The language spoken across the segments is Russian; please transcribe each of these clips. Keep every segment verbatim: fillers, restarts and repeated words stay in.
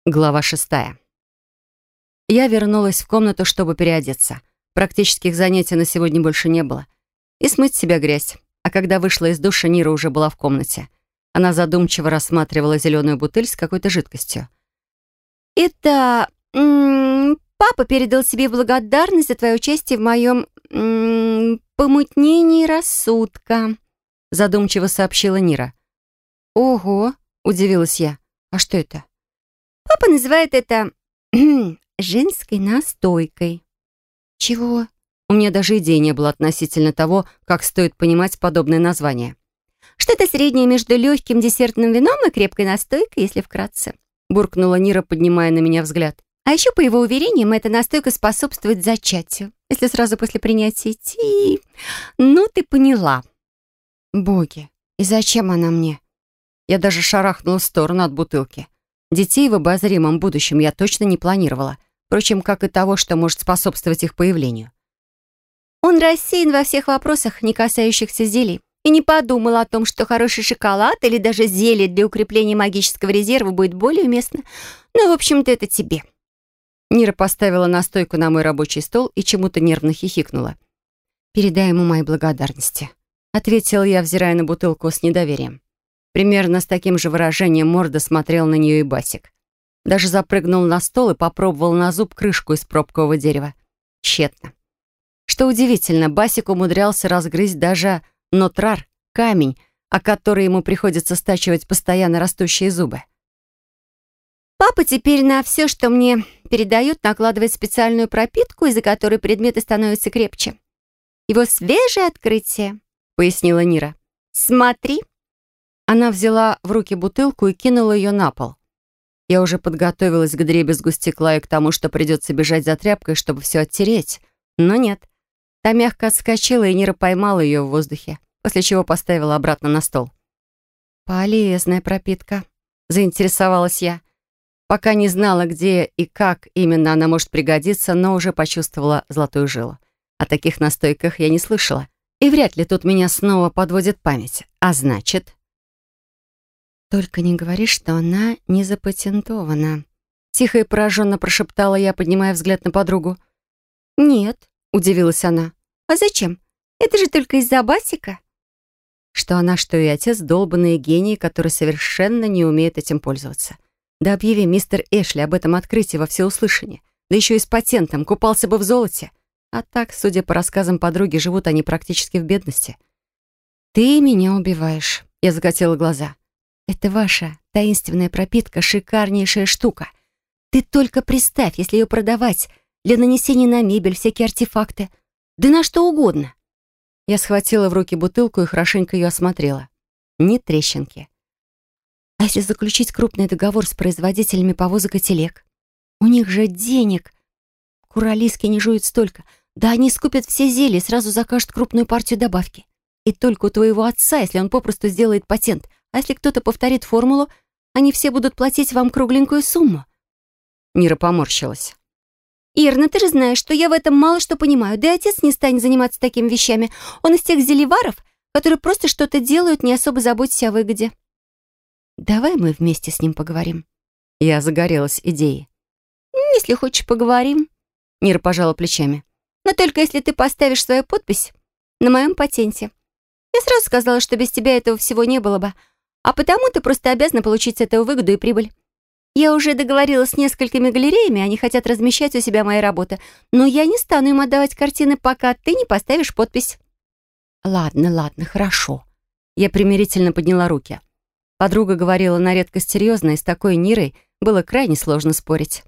Глава шестая. Я вернулась в комнату, чтобы переодеться. Практических занятий на сегодня больше не было. И смыть с себя грязь. А когда вышла из душа, Нира уже была в комнате. Она задумчиво рассматривала зеленую бутыль с какой-то жидкостью. «Это... м, папа передал себе благодарность за твое участие в моем м, помутнении рассудка», задумчиво сообщила Нира. «Ого!» — удивилась я. «А что это?» «Папа называет это женской настойкой». «Чего?» У меня даже идеи не было относительно того, как стоит понимать подобное название. «Что-то среднее между легким десертным вином и крепкой настойкой, если вкратце», буркнула Нира, поднимая на меня взгляд. «А еще, по его уверениям, эта настойка способствует зачатию, если сразу после принятия идти. Ну, ты поняла». «Боги, и зачем она мне?» Я даже шарахнула в сторону от бутылки. Детей в обозримом будущем я точно не планировала. Впрочем, как и того, что может способствовать их появлению. Он рассеян во всех вопросах, не касающихся зелий, и не подумал о том, что хороший шоколад или даже зелье для укрепления магического резерва будет более уместно. Ну, в общем-то, это тебе». Нира поставила настойку на мой рабочий стол и чему-то нервно хихикнула. «Передай ему мои благодарности», — ответила я, взирая на бутылку с недоверием. Примерно с таким же выражением морда смотрел на нее и Басик. Даже запрыгнул на стол и попробовал на зуб крышку из пробкового дерева. Тщетно. Что удивительно, Басик умудрялся разгрызть даже нотрар, камень, о который ему приходится стачивать постоянно растущие зубы. «Папа теперь на все, что мне передает, накладывает специальную пропитку, из-за которой предметы становятся крепче. Его свежее открытие», — пояснила Нира. «Смотри». Она взяла в руки бутылку и кинула ее на пол. Я уже подготовилась к дребезгу стекла и к тому, что придется бежать за тряпкой, чтобы все оттереть. Но нет. Та мягко отскочила, и Нира поймала ее в воздухе, после чего поставила обратно на стол. «Полезная пропитка», — заинтересовалась я. Пока не знала, где и как именно она может пригодиться, но уже почувствовала золотую жилу. О таких настойках я не слышала. И вряд ли тут меня снова подводит память. А значит... «Только не говори, что она не запатентована», — тихо и пораженно прошептала я, поднимая взгляд на подругу. «Нет», — удивилась она. «А зачем? Это же только из-за Басика». Что она, что и отец — долбанные гении, которые совершенно не умеют этим пользоваться. Да объяви мистер Эшли об этом открытии во всеуслышание. Да еще и с патентом, купался бы в золоте. А так, судя по рассказам подруги, живут они практически в бедности. «Ты меня убиваешь», — я закатила глаза. «Это ваша таинственная пропитка, шикарнейшая штука. Ты только представь, если ее продавать для нанесения на мебель, всякие артефакты, да на что угодно». Я схватила в руки бутылку и хорошенько ее осмотрела. Ни трещинки. А если заключить крупный договор с производителями повозок и телег? У них же денег. Куралиски не жуют столько. Да они скупят все зелья и сразу закажут крупную партию добавки. И только у твоего отца, если он попросту сделает патент. А если кто-то повторит формулу, они все будут платить вам кругленькую сумму». Нира поморщилась. «Ирна, ты же знаешь, что я в этом мало что понимаю. Да и отец не станет заниматься такими вещами. Он из тех зельеваров, которые просто что-то делают, не особо заботясь о выгоде». «Давай мы вместе с ним поговорим». Я загорелась идеей. «Если хочешь, поговорим». Нира пожала плечами. «Но только если ты поставишь свою подпись на моем патенте. Я сразу сказала, что без тебя этого всего не было бы. А потому ты просто обязана получить с этого выгоду и прибыль. Я уже договорилась с несколькими галереями, они хотят размещать у себя мои работы, но я не стану им отдавать картины, пока ты не поставишь подпись». «Ладно, ладно, хорошо». Я примирительно подняла руки. Подруга говорила на редкость серьезно, и с такой Нирой было крайне сложно спорить.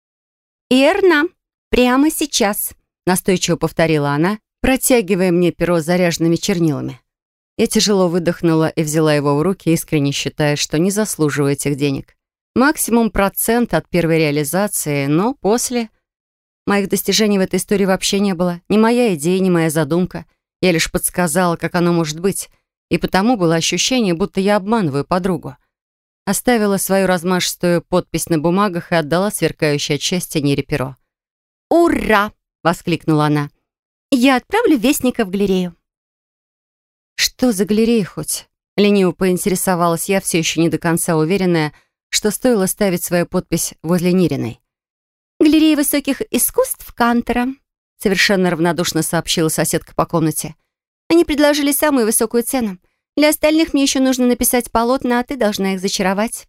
«Ирна, прямо сейчас», — настойчиво повторила она, протягивая мне перо с заряженными чернилами. Я тяжело выдохнула и взяла его в руки, искренне считая, что не заслуживаю этих денег. Максимум процент от первой реализации, но после... Моих достижений в этой истории вообще не было. Ни моя идея, ни моя задумка. Я лишь подсказала, как оно может быть, и потому было ощущение, будто я обманываю подругу. Оставила свою размашистую подпись на бумагах и отдала сверкающее от счастья Нире перо. «Ура!» — воскликнула она. «Я отправлю вестника в галерею». «Что за галерея хоть?» Лениво поинтересовалась я, все еще не до конца уверенная, что стоило ставить свою подпись возле Нириной. «Галерея высоких искусств Кантера», совершенно равнодушно сообщила соседка по комнате. «Они предложили самую высокую цену. Для остальных мне еще нужно написать полотна, а ты должна их зачаровать».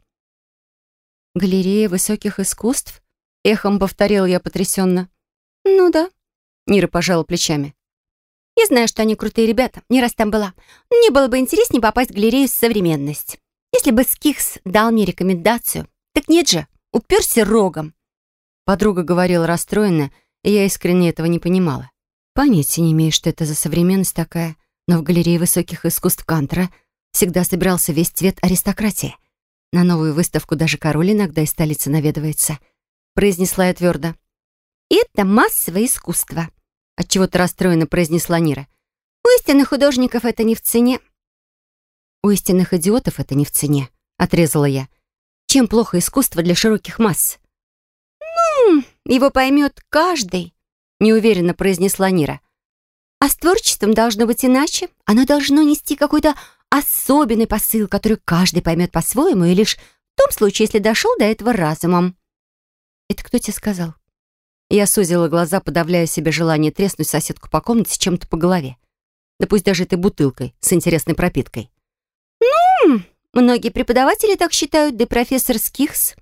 «Галерея высоких искусств?» — эхом повторила я потрясенно. «Ну да», — Нира пожала плечами. «Я знаю, что они крутые ребята, не раз там была. Но мне было бы интереснее попасть в галерею «Современность». Если бы Скихс дал мне рекомендацию. Так нет же, уперся рогом». Подруга говорила расстроенно, и я искренне этого не понимала. Понятия не имею, что это за современность такая, но в галерее высоких искусств Кантера всегда собирался весь цвет аристократии. На новую выставку даже король иногда из столицы наведывается. Произнесла я твердо. «Это массовое искусство», — отчего-то расстроенно произнесла Нира. «У истинных художников это не в цене». «У истинных идиотов это не в цене», — отрезала я. «Чем плохо искусство для широких масс?» «Ну, его поймет каждый», — неуверенно произнесла Нира. «А с творчеством должно быть иначе. Оно должно нести какой-то особенный посыл, который каждый поймет по-своему, и лишь в том случае, если дошел до этого разумом». «Это кто тебе сказал?» Я сузила глаза, подавляя себе желание треснуть соседку по комнате чем-то по голове. Да пусть даже этой бутылкой с интересной пропиткой. «Ну, многие преподаватели так считают, да и профессор Скихс».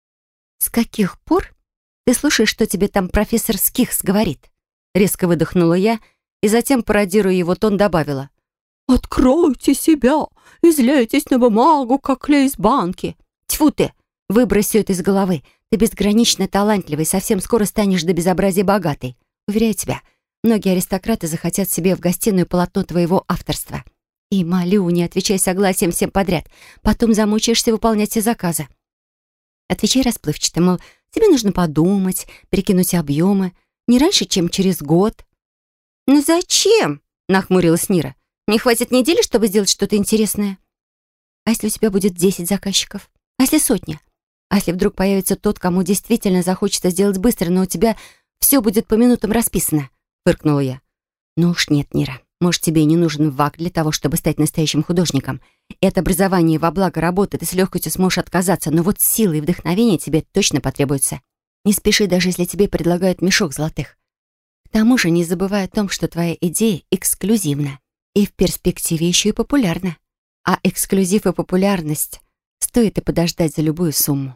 «С каких пор ты слушаешь, что тебе там профессор Скихс говорит?» Резко выдохнула я и затем, пародируя его тон, добавила. «Откройте себя, изляйтесь на бумагу, как клей из банки». «Тьфу ты, выбрось все это из головы. Ты безгранично талантливый, совсем скоро станешь до безобразия богатой. Уверяю тебя, многие аристократы захотят себе в гостиную полотно твоего авторства. И молю, не отвечай согласием всем подряд. Потом замучаешься выполнять все заказы. Отвечай расплывчато, мол, тебе нужно подумать, перекинуть объемы, не раньше, чем через год». «Ну зачем?» — нахмурилась Нира. «Не хватит недели, чтобы сделать что-то интересное». «А если у тебя будет десять заказчиков? А если сотня? А если вдруг появится тот, кому действительно захочется сделать быстро, но у тебя все будет по минутам расписано?» — фыркнула я. «Ну уж нет, Нира. Может, тебе и не нужен ВАК для того, чтобы стать настоящим художником. Это образование во благо работы, ты с легкостью сможешь отказаться, но вот силы и вдохновение тебе точно потребуются. Не спеши, даже если тебе предлагают мешок золотых. К тому же не забывай о том, что твоя идея эксклюзивна и в перспективе еще и популярна. А эксклюзив и популярность стоит и подождать за любую сумму».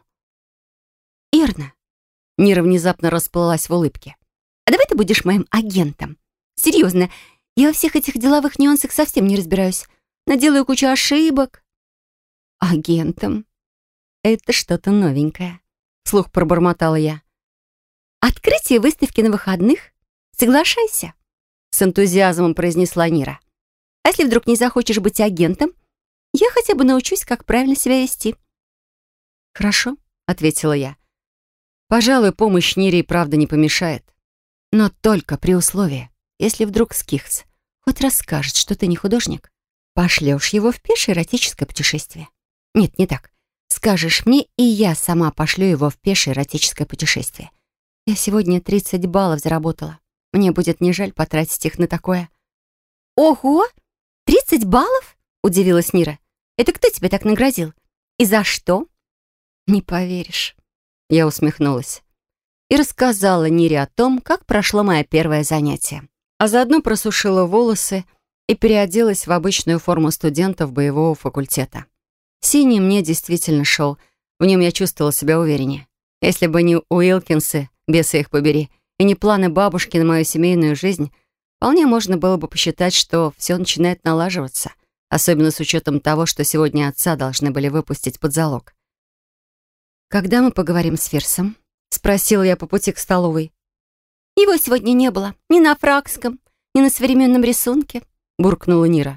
«Ирна», — Нира внезапно расплылась в улыбке, «а давай ты будешь моим агентом? Серьезно, я во всех этих деловых нюансах совсем не разбираюсь. Наделаю кучу ошибок». «Агентом? Это что-то новенькое», — вслух пробормотала я. «Открытие выставки на выходных? Соглашайся», — с энтузиазмом произнесла Нира. «А если вдруг не захочешь быть агентом, я хотя бы научусь, как правильно себя вести». «Хорошо», — ответила я. «Пожалуй, помощь Нире и правда не помешает. Но только при условии, если вдруг Скихс хоть расскажет, что ты не художник, пошлешь его в пешее эротическое путешествие. Нет, не так. Скажешь мне, и я сама пошлю его в пешее эротическое путешествие. Я сегодня тридцать баллов заработала. Мне будет не жаль потратить их на такое». «Ого! тридцать баллов?» — удивилась Нира. «Это кто тебе так наградил? И за что?» «Не поверишь». Я усмехнулась и рассказала Нире о том, как прошло мое первое занятие, а заодно просушила волосы и переоделась в обычную форму студентов боевого факультета. Синий мне действительно шел, в нем я чувствовала себя увереннее. Если бы не Уилкинсы, бесы их побери, и не планы бабушки на мою семейную жизнь, вполне можно было бы посчитать, что все начинает налаживаться, особенно с учетом того, что сегодня отца должны были выпустить под залог. «Когда мы поговорим с Фирсом?» — спросила я по пути к столовой. «Его сегодня не было. Ни на фракском, ни на современном рисунке», — буркнула Нира.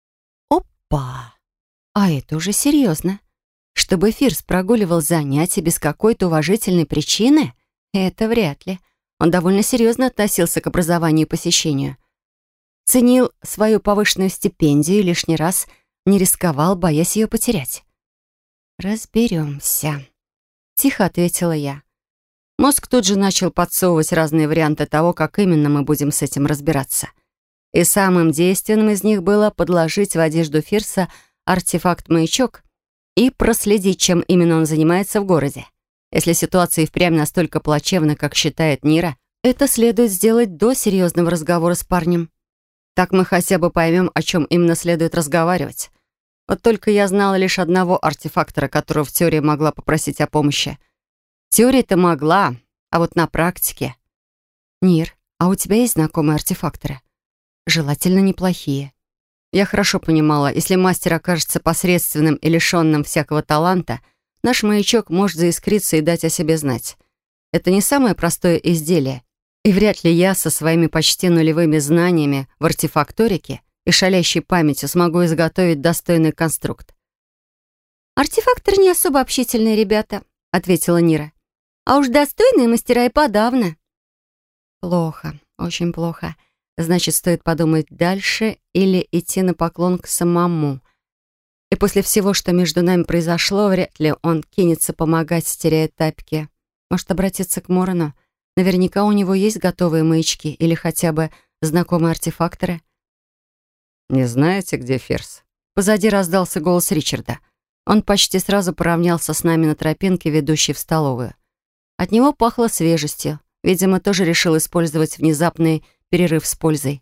«Опа! А это уже серьезно. Чтобы Фирс прогуливал занятия без какой-то уважительной причины? Это вряд ли. Он довольно серьезно относился к образованию и посещению. Ценил свою повышенную стипендию и лишний раз не рисковал, боясь ее потерять. «Разберемся», — тихо ответила я. Мозг тут же начал подсовывать разные варианты того, как именно мы будем с этим разбираться. И самым действенным из них было подложить в одежду Фирса артефакт-маячок и проследить, чем именно он занимается в городе. Если ситуация и впрямь настолько плачевна, как считает Нира, это следует сделать до серьезного разговора с парнем. Так мы хотя бы поймем, о чем именно следует разговаривать. Вот только я знала лишь одного артефактора, которого в теории могла попросить о помощи. В теории-то могла, а вот на практике... Нир, а у тебя есть знакомые артефакторы? Желательно неплохие. Я хорошо понимала, если мастер окажется посредственным и лишенным всякого таланта, наш маячок может заискриться и дать о себе знать. Это не самое простое изделие, и вряд ли я со своими почти нулевыми знаниями в артефакторике и шалящей памятью смогу изготовить достойный конструкт. «Артефакторы не особо общительные ребята», — ответила Нира. «А уж достойные мастера и подавно». Плохо, очень плохо. Значит, стоит подумать дальше или идти на поклон к самому. И после всего, что между нами произошло, вряд ли он кинется помогать, теряя тапки. Может, обратиться к Морону? Наверняка у него есть готовые маячки или хотя бы знакомые артефакторы. «Не знаете, где Ферс?» Позади раздался голос Ричарда. Он почти сразу поравнялся с нами на тропинке, ведущей в столовую. От него пахло свежестью. Видимо, тоже решил использовать внезапный перерыв с пользой.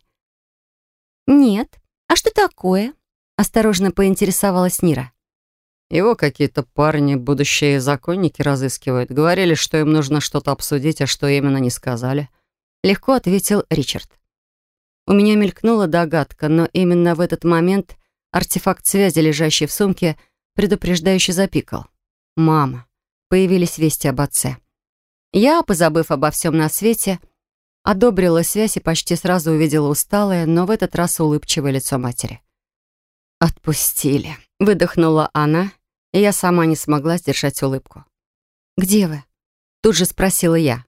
«Нет. А что такое?» — осторожно поинтересовалась Нира. Его какие-то парни, будущие законники, разыскивают. Говорили, что им нужно что-то обсудить, а что именно не сказали. Легко ответил Ричард. У меня мелькнула догадка, но именно в этот момент артефакт связи, лежащий в сумке, предупреждающе запикал. «Мама». Появились вести об отце. Я, позабыв обо всем на свете, одобрила связь и почти сразу увидела усталое, но в этот раз улыбчивое лицо матери. «Отпустили», — выдохнула она, и я сама не смогла сдержать улыбку. «Где вы?» — тут же спросила я.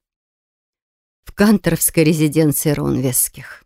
«В канторовской резиденции Рунвесских.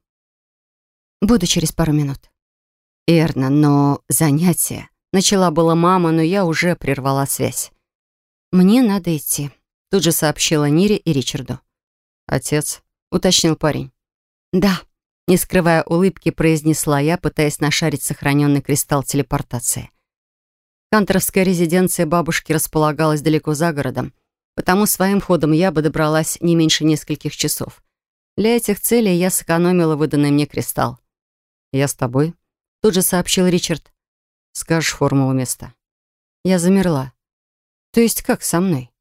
Буду через пару минут». «Верно, но занятие...» — начала была мама, но я уже прервала связь. «Мне надо идти», — тут же сообщила Нире и Ричарду. «Отец?» — уточнил парень. «Да», — не скрывая улыбки, произнесла я, пытаясь нашарить сохраненный кристалл телепортации. Канторовская резиденция бабушки располагалась далеко за городом, потому своим ходом я бы добралась не меньше нескольких часов. Для этих целей я сэкономила выданный мне кристалл. «Я с тобой», — тут же сообщил Ричард. «Скажешь формулу места». Я замерла. «То есть как со мной?»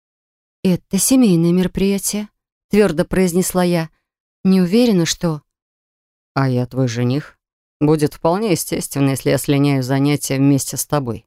«Это семейное мероприятие», — твердо произнесла я. «Не уверена, что...» «А я твой жених. Будет вполне естественно, если я слиняю занятия вместе с тобой».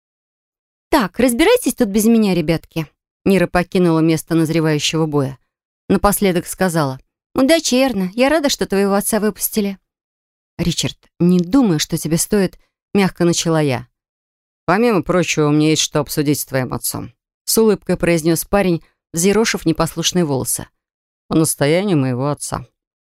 «Так, разбирайтесь тут без меня, ребятки». Нира покинула место назревающего боя. Напоследок сказала. «Удачи, Эрна. Я рада, что твоего отца выпустили». «Ричард, не думай, что тебе стоит...» Мягко начала я. «Помимо прочего, у меня есть что обсудить с твоим отцом», с улыбкой произнес парень, взъерошив непослушные волосы. «По настоянию моего отца».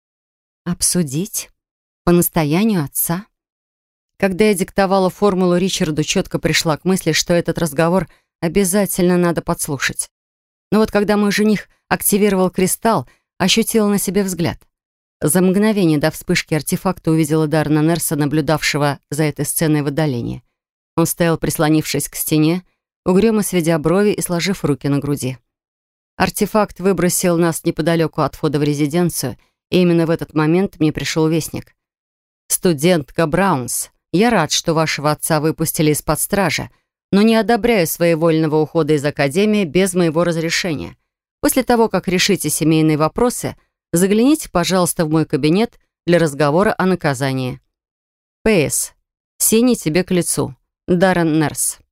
«Обсудить? По настоянию отца?» Когда я диктовала формулу Ричарду, четко пришла к мысли, что этот разговор обязательно надо подслушать. Но вот когда мой жених активировал кристалл, ощутила на себе взгляд. За мгновение до вспышки артефакта увидела Даррена Нерса, наблюдавшего за этой сценой в отдалении. Он стоял, прислонившись к стене, угрюмо сведя брови и сложив руки на груди. Артефакт выбросил нас неподалеку от входа в резиденцию, и именно в этот момент мне пришел вестник. «Студентка Браунс, я рад, что вашего отца выпустили из-под стражи, но не одобряю своевольного ухода из академии без моего разрешения. После того, как решите семейные вопросы, загляните, пожалуйста, в мой кабинет для разговора о наказании. П С. Синий тебе к лицу. Даррен Нерс».